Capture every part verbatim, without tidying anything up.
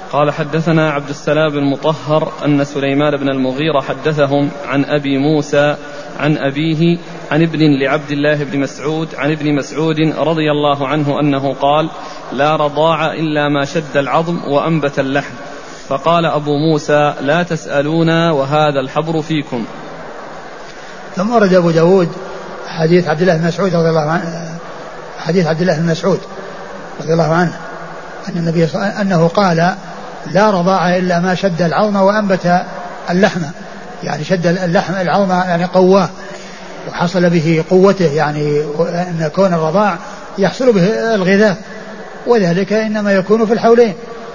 قال حدثنا عبد السلام بن مطهر أن سليمان بن المغيرة حدثهم عن أبي موسى عن أبيه عن ابن لعبد الله بن مسعود عن ابن مسعود رضي الله عنه أنه قال لا رضاع إلا ما شد العظم وأنبت اللحم. فقال أبو موسى لا تسألونا وهذا الحبر فيكم. ثم ورد أبو داود حديث عبد الله بن مسعود رضي الله عنه حديث عبد الله بن مسعود رضي الله عنه أن النبي أنه قال لا رضاع إلا ما شد العظم وأنبت اللحم، يعني شد اللحم العظم يعني قواه وحصل به قوته، يعني أن كون الرضاع يحصل به الغذاء، وذلك إنما يكون في الحولين.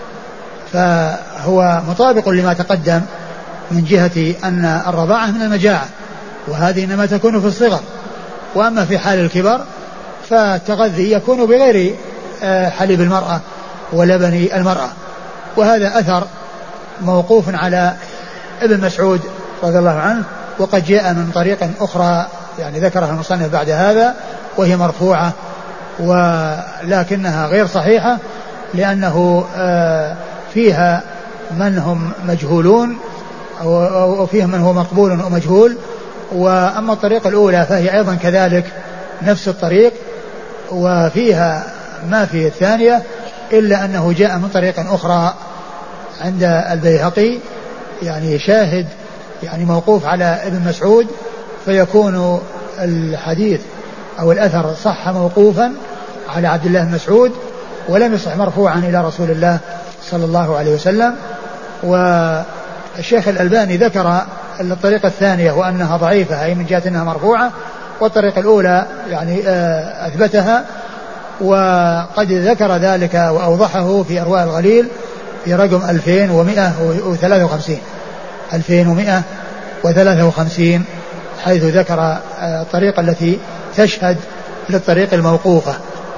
فهو مطابق لما تقدم من جهة أن الرضاعة من المجاعة، وهذه إنما تكون في الصغر، وأما في حال الكبر فالتغذي يكون بغير حليب المرأة ولبن المرأة. وهذا أثر موقوف على ابن مسعود رضي الله عنه، وقد جاء من طريق أخرى يعني ذكرها المصنف بعد هذا وهي مرفوعة، ولكنها غير صحيحة لأنه فيها من هم مجهولون أو فيها من هو مقبول ومجهول. وأما الطريقة الأولى فهي أيضا كذلك نفس الطريق، وفيها ما في الثانية، إلا أنه جاء من طريق أخرى عند البيهقي يعني شاهد يعني موقوف على ابن مسعود، فيكون الحديث أو الأثر صح موقوفا على عبد الله بن مسعود ولم يصح مرفوعا إلى رسول الله صلى الله عليه وسلم. والشيخ الألباني ذكر الطريقة الثانية وأنها ضعيفة، أي من جهة أنها مرفوعة، والطريقة الأولى يعني أثبتها، وقد ذكر ذلك وأوضحه في أرواء الغليل في رقم ألفين ومئة وثلاثة وخمسين ألفين ومئة وثلاثة وخمسين، حيث ذكر الطريقة التي تشهد للطريق الموقوفة.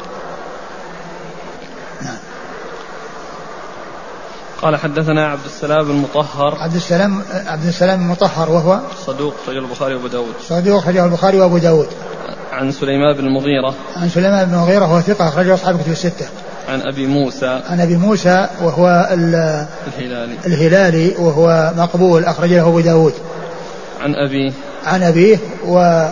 قال حدثنا عبد السلام المطهر عبد السلام عبد السلام المطهر وهو صدوق خرجه البخاري وابو داود صدوق خرجه البخاري وابو داود. عن سليمان بن المغيرة عن سليمان بن المغيرة وهو ثقة أخرجه أصحاب الكتب الستة. عن أبي موسى عن أبي موسى وهو الهلالي الهلالي وهو مقبول أخرجه أبو داود. عن أبيه عن أبيه و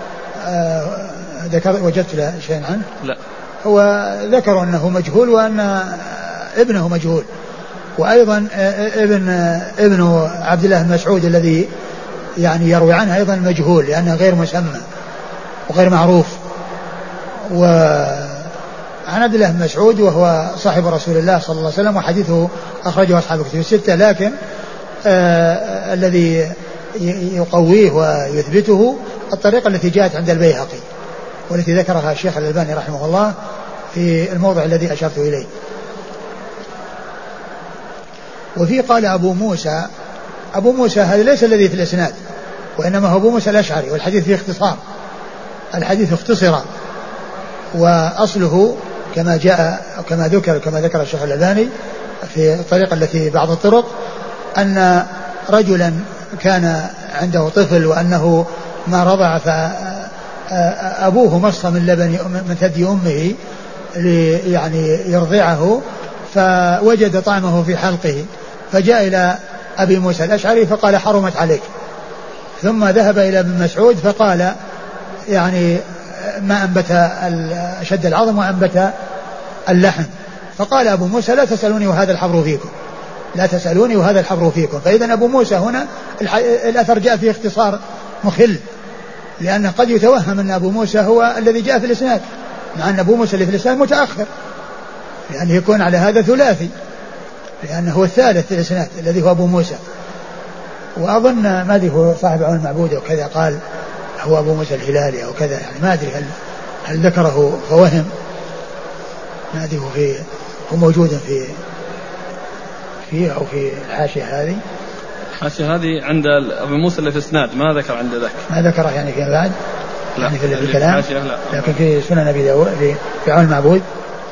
ذكر وجدت له شيء عنه؟ لا، هو ذكر أنه مجهول وأن ابنه مجهول، وأيضا ابن ابن عبد الله بن مسعود الذي يعني يروي عنه أيضا مجهول لأنه غير مسمى وغير معروف. وعن عبد الله بن مسعود وهو صاحب رسول الله صلى الله عليه وسلم وحديثه أخرجه أصحاب الكتب الستة، لكن آه الذي يقويه ويثبته الطريقة التي جاءت عند البيهقي والتي ذكرها الشيخ الألباني رحمه الله في الموضع الذي أشرت إليه. وفي قال أبو موسى، أبو موسى هذا ليس الذي في الإسناد، وإنما هو أبو موسى الأشعري، والحديث فيه اختصار، الحديث اختصر، وأصله كما جاء كما ذكر كما ذكر الشيخ الألباني في الطريقة التي بعض الطرق أن رجلا كان عنده طفل وأنه ما رضع فأبوه مص من لبن من ثدي أمه يعني يرضعه، فوجد طعمه في حلقه، فجاء إلى أبي موسى الأشعري فقال حرمت عليك، ثم ذهب إلى ابن مسعود فقال يعني ما أنبت شد العظم وأنبت اللحم، فقال أبو موسى لا تسألوني وهذا الحبر فيكم، لا تسألوني وهذا الحبر فيكم. فإذا أبو موسى هنا الأثر جاء فيه اختصار مخل، لأنه قد يتوهم أن أبو موسى هو الذي جاء في الإسناد، مع أن أبو موسى اللي في الإسناد متأخر، يعني يكون على هذا ثلاثي، لأنه هو الثالث في الإسناد الذي هو أبو موسى. وأظن ما أدري هو صاحب عون المعبود وكذا قال هو أبو موسى الهلالي أو كذا، يعني ما أدري هل هل ذكره فوهم، ما أدري هو في هو موجود في فيه أو في الحاشية هذه. الحاشية هذه عند أبو موسى اللي في الإسناد ما ذكر عند ذاك، ما ذكره يعني فيما بعد، لا يعني في الكلام، لا. لكن في سنن أبي داود في عون المعبود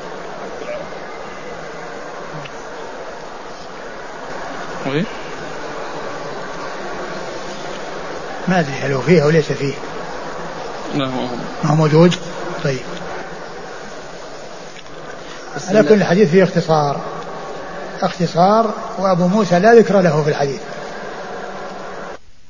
ما أدري هل هو فيه أو ليس فيه. لا هو ما هو موجود. طيب على كل حديث فيه اختصار، اختصار، وأبو موسى لا ذكر له في الحديث.